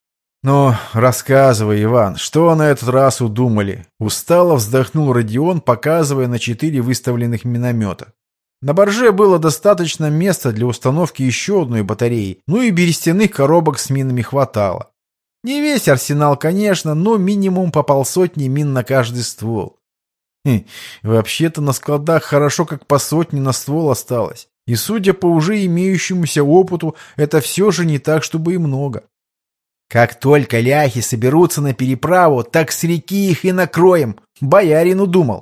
«Ну, рассказывай, Иван, что на этот раз удумали?» Устало вздохнул Родион, показывая на четыре выставленных миномета. На барже было достаточно места для установки еще одной батареи, ну и берестяных коробок с минами хватало. Не весь арсенал, конечно, но минимум по полсотни мин на каждый ствол. Хм, вообще-то на складах хорошо как по сотне на ствол осталось. И судя по уже имеющемуся опыту, это все же не так, чтобы и много. Как только ляхи соберутся на переправу, так с реки их и накроем. Боярин удумал.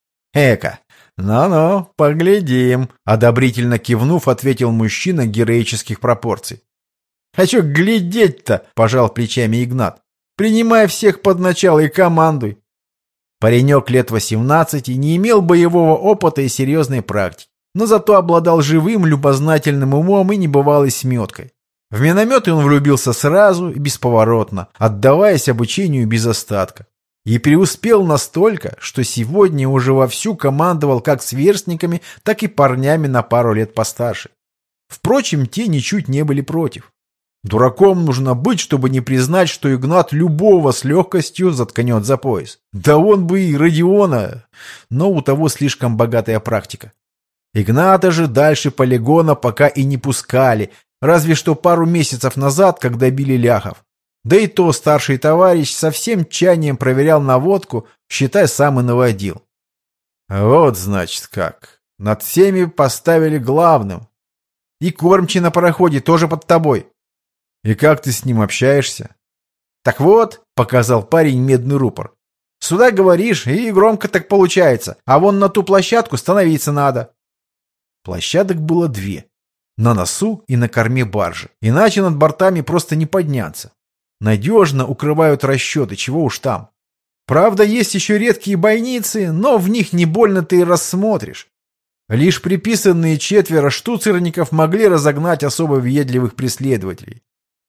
Эка, ну-ну, поглядим, одобрительно кивнув, ответил мужчина героических пропорций. А чё глядеть-то, пожал плечами Игнат. Принимай всех под начало и командуй. Паренек лет восемнадцати не имел боевого опыта и серьезной практики, но зато обладал живым, любознательным умом и небывалой сметкой. В минометы он влюбился сразу и бесповоротно, отдаваясь обучению без остатка. И преуспел настолько, что сегодня уже вовсю командовал как сверстниками, так и парнями на пару лет постарше. Впрочем, те ничуть не были против. Дураком нужно быть, чтобы не признать, что Игнат любого с легкостью заткнет за пояс. Да он бы и Родиона, но у того слишком богатая практика. Игната же дальше полигона пока и не пускали, разве что пару месяцев назад, когда били ляхов. Да и то старший товарищ со всем тчанием проверял наводку, считай, сам и наводил. Вот, значит, как. Над всеми поставили главным. И кормчий на пароходе тоже под тобой. И как ты с ним общаешься? Так вот, показал парень медный рупор. Сюда говоришь, и громко так получается, а вон на ту площадку становиться надо. Площадок было две. На носу и на корме баржи. Иначе над бортами просто не подняться. Надежно укрывают расчеты, чего уж там. Правда, есть еще редкие бойницы, но в них не больно ты и рассмотришь. Лишь приписанные четверо штуцерников могли разогнать особо въедливых преследователей.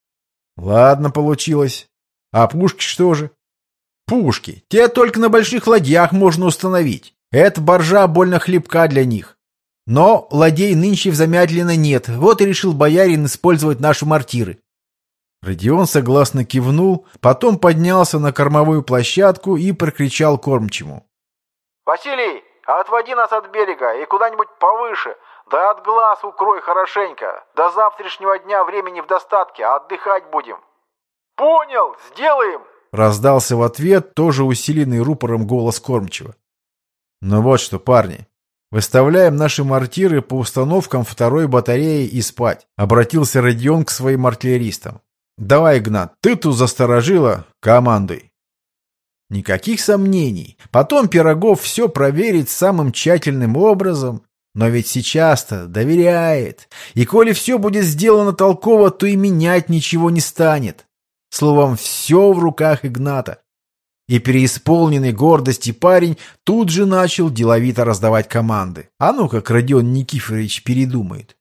Ладно, получилось. А пушки что же? Пушки. Те только на больших ладьях можно установить. Эта боржа больно хлипка для них. Но ладей нынче в Замятлино нет, вот и решил боярин использовать наши мортиры. Родион согласно кивнул, потом поднялся на кормовую площадку и прокричал кормчему. «Василий, отводи нас от берега и куда-нибудь повыше, да от глаз укрой хорошенько. До завтрашнего дня времени в достатке, а отдыхать будем». «Понял, сделаем!» Раздался в ответ тоже усиленный рупором голос кормчего. «Ну вот что, парни, выставляем наши мортиры по установкам второй батареи и спать», обратился Родион к своим артиллеристам. «Давай, Игнат, ты тут засторожила, командуй». Никаких сомнений. Потом Пирогов все проверит самым тщательным образом. Но ведь сейчас-то доверяет. И коли все будет сделано толково, то и менять ничего не станет. Словом, все в руках Игната. И переисполненный гордости парень тут же начал деловито раздавать команды. А ну как Родион Никифорович передумает.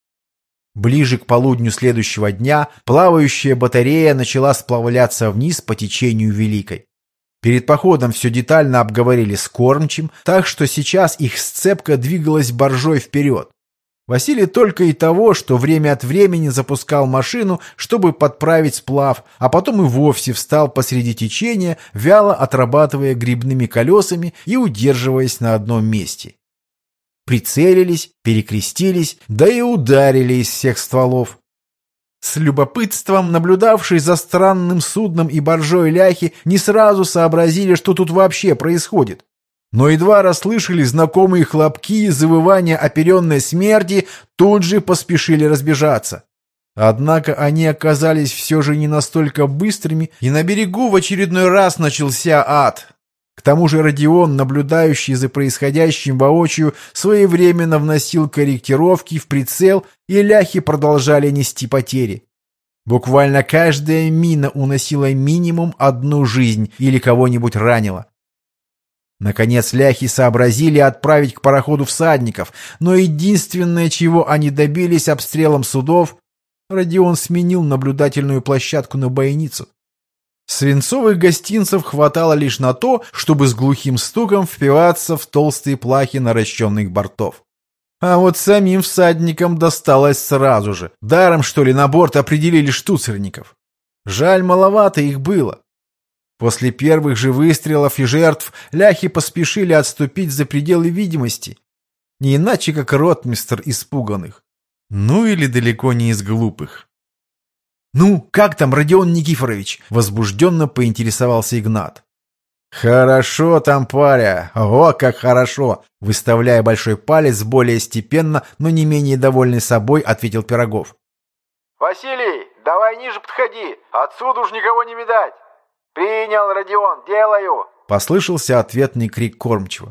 Ближе к полудню следующего дня плавающая батарея начала сплавляться вниз по течению Великой. Перед походом все детально обговорили с кормчим, так что сейчас их сцепка двигалась боржой вперед. Василий только и того, что время от времени запускал машину, чтобы подправить сплав, а потом и вовсе встал посреди течения, вяло отрабатывая грибными колесами и удерживаясь на одном месте. Прицелились, перекрестились, да и ударили из всех стволов. С любопытством наблюдавшие за странным судном и боржой ляхи не сразу сообразили, что тут вообще происходит. Но едва расслышали знакомые хлопки и завывания оперенной смерти, тут же поспешили разбежаться. Однако они оказались все же не настолько быстрыми, и на берегу в очередной раз начался ад. К тому же Родион, наблюдающий за происходящим воочию, своевременно вносил корректировки в прицел, и ляхи продолжали нести потери. Буквально каждая мина уносила минимум одну жизнь или кого-нибудь ранила. Наконец ляхи сообразили отправить к пароходу всадников, но единственное, чего они добились обстрелом судов, Родион сменил наблюдательную площадку на бойницу. Свинцовых гостинцев хватало лишь на то, чтобы с глухим стуком впиваться в толстые плахи наращенных бортов. А вот самим всадникам досталось сразу же. Даром, что ли, на борт определили штуцерников. Жаль, маловато их было. После первых же выстрелов и жертв ляхи поспешили отступить за пределы видимости. Не иначе, как ротмистр испуганных. Ну или далеко не из глупых. «Ну, как там, Родион Никифорович?» — возбужденно поинтересовался Игнат. «Хорошо там, паря, о, как хорошо!» — выставляя большой палец, более степенно, но не менее довольный собой, ответил Пирогов. «Василий, давай ниже подходи, отсюда уж никого не видать!» «Принял, Родион, делаю!» — послышался ответный крик кормчего.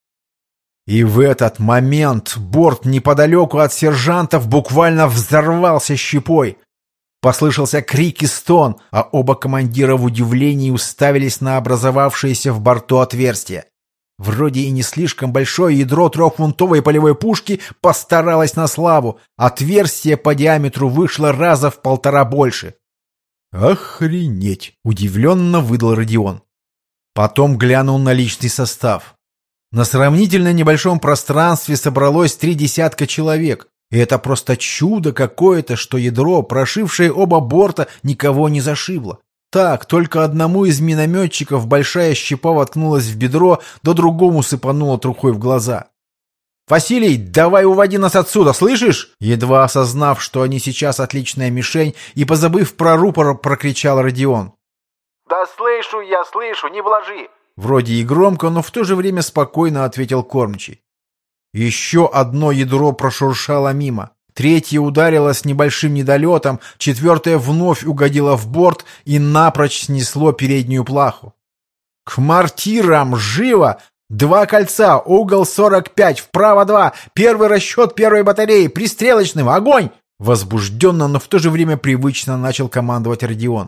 И в этот момент борт неподалеку от сержантов буквально взорвался щепой. Послышался крик и стон, а оба командира в удивлении уставились на образовавшееся в борту отверстие. Вроде и не слишком большое ядро трехфунтовой полевой пушки постаралось на славу. Отверстие по диаметру вышло раза в полтора больше. «Охренеть!» — удивленно выдал Родион. Потом глянул на личный состав. На сравнительно небольшом пространстве собралось три десятка человек. И это просто чудо какое-то, что ядро, прошившее оба борта, никого не зашибло. Так, только одному из минометчиков большая щепа воткнулась в бедро, да другому сыпанула трухой в глаза. «Василий, давай уводи нас отсюда, слышишь?» Едва осознав, что они сейчас отличная мишень, и позабыв про рупор, прокричал Родион. «Да слышу я, слышу, не блажи!» Вроде и громко, но в то же время спокойно ответил кормчий. Еще одно ядро прошуршало мимо. Третье ударило с небольшим недолетом, четвертое вновь угодило в борт и напрочь снесло переднюю плаху. «К мортирам! Живо! Два кольца, угол сорок пять, вправо два, первый расчет первой батареи, пристрелочным, огонь!» Возбужденно, но в то же время привычно начал командовать Родион.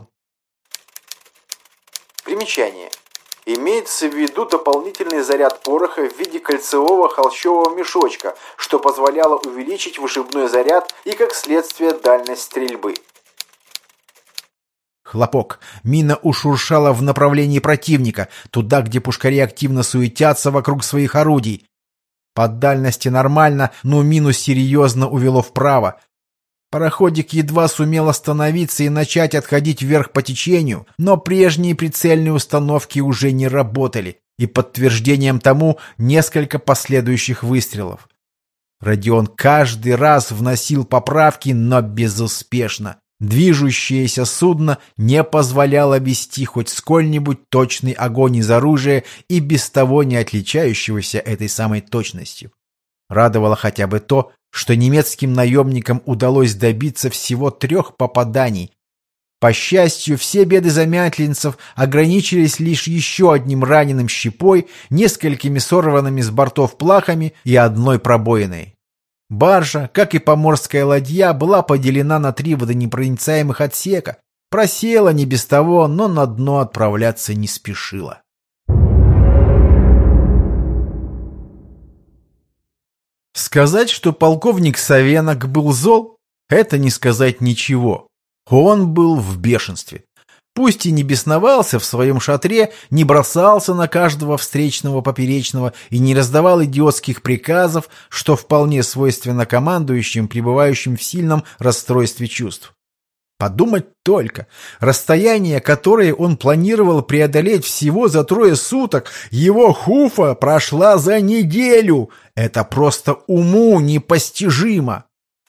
Примечание. Имеется в виду дополнительный заряд пороха в виде кольцевого холщового мешочка, что позволяло увеличить вышибной заряд и, как следствие, дальность стрельбы. Хлопок. Мина ушуршала в направлении противника, туда, где пушкари активно суетятся вокруг своих орудий. По дальности нормально, но мину серьезно увело вправо. Пароходик едва сумел остановиться и начать отходить вверх по течению, но прежние прицельные установки уже не работали, и подтверждением тому несколько последующих выстрелов. Родион каждый раз вносил поправки, но безуспешно. Движущееся судно не позволяло вести хоть сколь-нибудь точный огонь из оружия и без того не отличающегося этой самой точностью. Радовало хотя бы то, что немецким наемникам удалось добиться всего трех попаданий. По счастью, все беды замятленцев ограничились лишь еще одним раненым щепой, несколькими сорванными с бортов плахами и одной пробоиной. Баржа, как и поморская ладья, была поделена на три водонепроницаемых отсека. Просела не без того, но на дно отправляться не спешила. Сказать, что полковник Савенок был зол, это не сказать ничего. Он был в бешенстве. Пусть и не бесновался в своем шатре, не бросался на каждого встречного поперечного и не раздавал идиотских приказов, что вполне свойственно командующим, пребывающим в сильном расстройстве чувств. Подумать только, расстояние, которое он планировал преодолеть всего за трое суток, его хуфа прошла за неделю. Это просто уму непостижимо.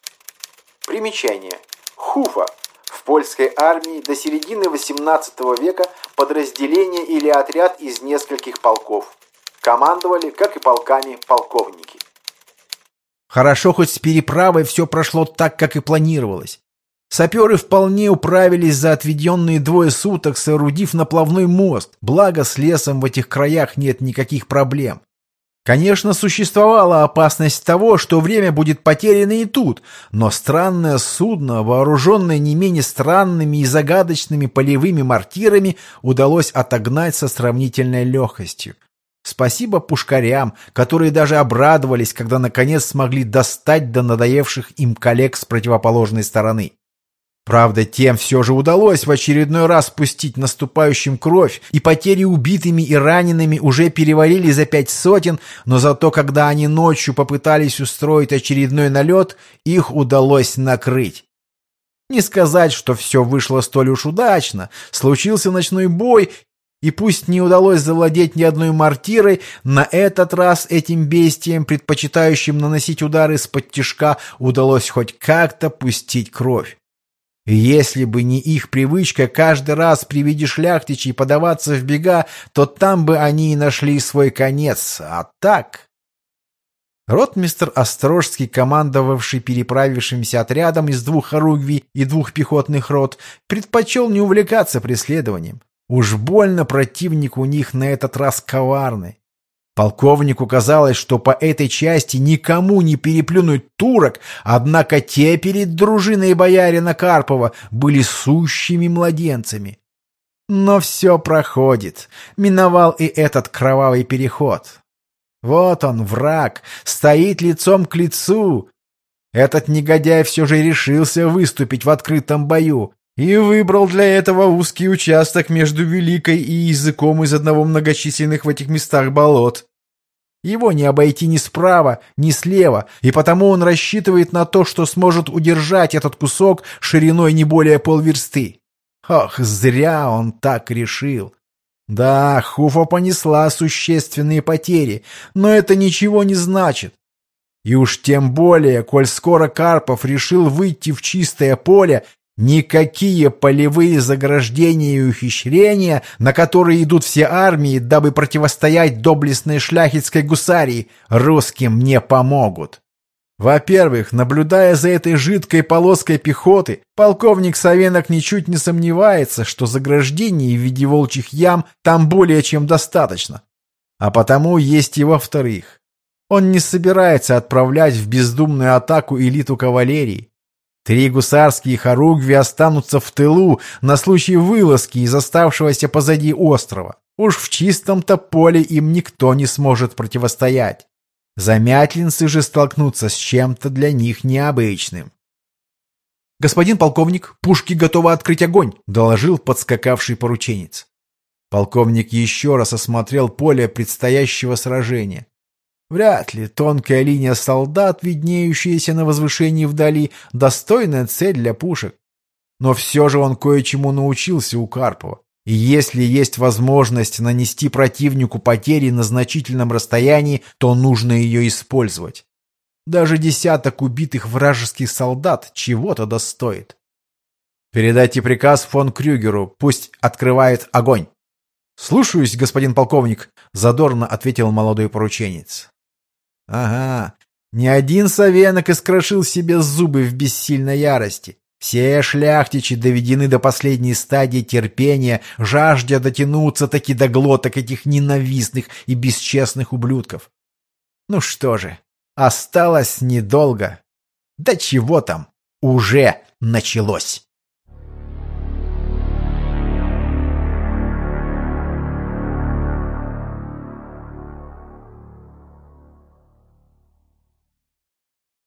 Примечание. Хуфа. В польской армии до середины восемнадцатого века подразделение или отряд из нескольких полков. Командовали, как и полками, полковники. Хорошо, хоть с переправой все прошло так, как и планировалось. Саперы вполне управились за отведенные двое суток, соорудив наплавной мост, благо с лесом в этих краях нет никаких проблем. Конечно, существовала опасность того, что время будет потеряно и тут, но странное судно, вооруженное не менее странными и загадочными полевыми мортирами, удалось отогнать со сравнительной легкостью. Спасибо пушкарям, которые даже обрадовались, когда наконец смогли достать до надоевших им коллег с противоположной стороны. Правда, тем все же удалось в очередной раз пустить наступающим кровь, и потери убитыми и ранеными уже перевалили за пять сотен, но зато когда они ночью попытались устроить очередной налет, их удалось накрыть. Не сказать, что все вышло столь уж удачно, случился ночной бой, и пусть не удалось завладеть ни одной мортирой, на этот раз этим бестиям, предпочитающим наносить удары из-под тишка, удалось хоть как-то пустить кровь. И если бы не их привычка каждый раз при виде шляхтичей подаваться в бега, то там бы они и нашли свой конец. А так... Ротмистр Острожский, командовавший переправившимся отрядом из двух хоругвий и двух пехотных рот, предпочел не увлекаться преследованием. Уж больно противник у них на этот раз коварный. Полковнику казалось, что по этой части никому не переплюнуть турок, однако те перед дружиной боярина Карпова были сущими младенцами. Но все проходит. Миновал и этот кровавый переход. Вот он, враг, стоит лицом к лицу. Этот негодяй все же решился выступить в открытом бою и выбрал для этого узкий участок между Великой и Языком из одного многочисленных в этих местах болот. Его не обойти ни справа, ни слева, и потому он рассчитывает на то, что сможет удержать этот кусок шириной не более полверсты. Ох, зря он так решил. Да, Хуфа понесла существенные потери, но это ничего не значит. И уж тем более, коль скоро Карпов решил выйти в чистое поле, никакие полевые заграждения и ухищрения, на которые идут все армии, дабы противостоять доблестной шляхетской гусарии, русским не помогут. Во-первых, наблюдая за этой жидкой полоской пехоты, полковник Савенок ничуть не сомневается, что заграждений в виде волчьих ям там более чем достаточно. А потому есть и во-вторых. Он не собирается отправлять в бездумную атаку элиту кавалерии. Три гусарские хоругви останутся в тылу на случай вылазки из оставшегося позади острова. Уж в чистом-то поле им никто не сможет противостоять. Замятлинцы же столкнутся с чем-то для них необычным. «Господин полковник, пушки готовы открыть огонь», — доложил подскакавший порученец. Полковник еще раз осмотрел поле предстоящего сражения. Вряд ли тонкая линия солдат, виднеющаяся на возвышении вдали, достойная цель для пушек. Но все же он кое-чему научился у Карпова. И если есть возможность нанести противнику потери на значительном расстоянии, то нужно ее использовать. Даже десяток убитых вражеских солдат чего-то достоит. Передайте приказ фон Крюгеру, пусть открывает огонь. «Слушаюсь, господин полковник», — задорно ответил молодой порученец. Ага, ни один Савенок искрошил себе зубы в бессильной ярости. Все шляхтичи доведены до последней стадии терпения, жаждя дотянуться таки до глоток этих ненавистных и бесчестных ублюдков. Ну что же, осталось недолго. Да чего там, уже началось.